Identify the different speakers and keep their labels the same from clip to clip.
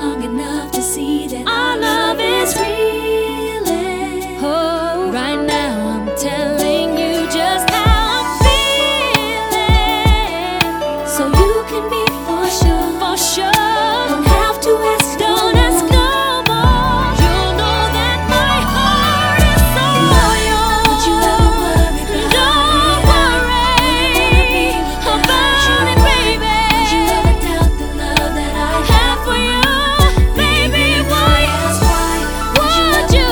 Speaker 1: long enough to see that our love is real. Oh, right now I'm telling you just how I'm feeling, so you can be for sure, for sure. Don't have to ask, don't ask no more. You'll know that my heart is so loyal. Don't you ever worry about it, baby. Don't you ever doubt the love that I have for you, baby. Why would you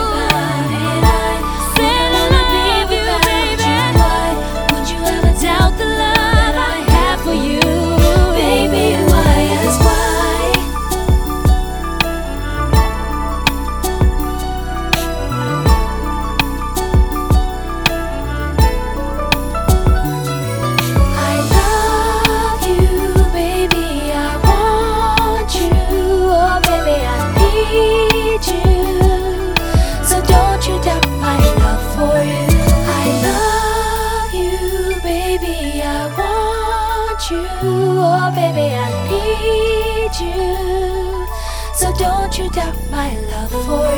Speaker 1: say I love you, baby? Why would you ever doubt the love I have for you, baby? Why is why? I love you, baby. I want you, oh baby, I need you. So don't you doubt my love for you. I love you, baby. I want you, oh baby, I need you. So don't you doubt my love for you.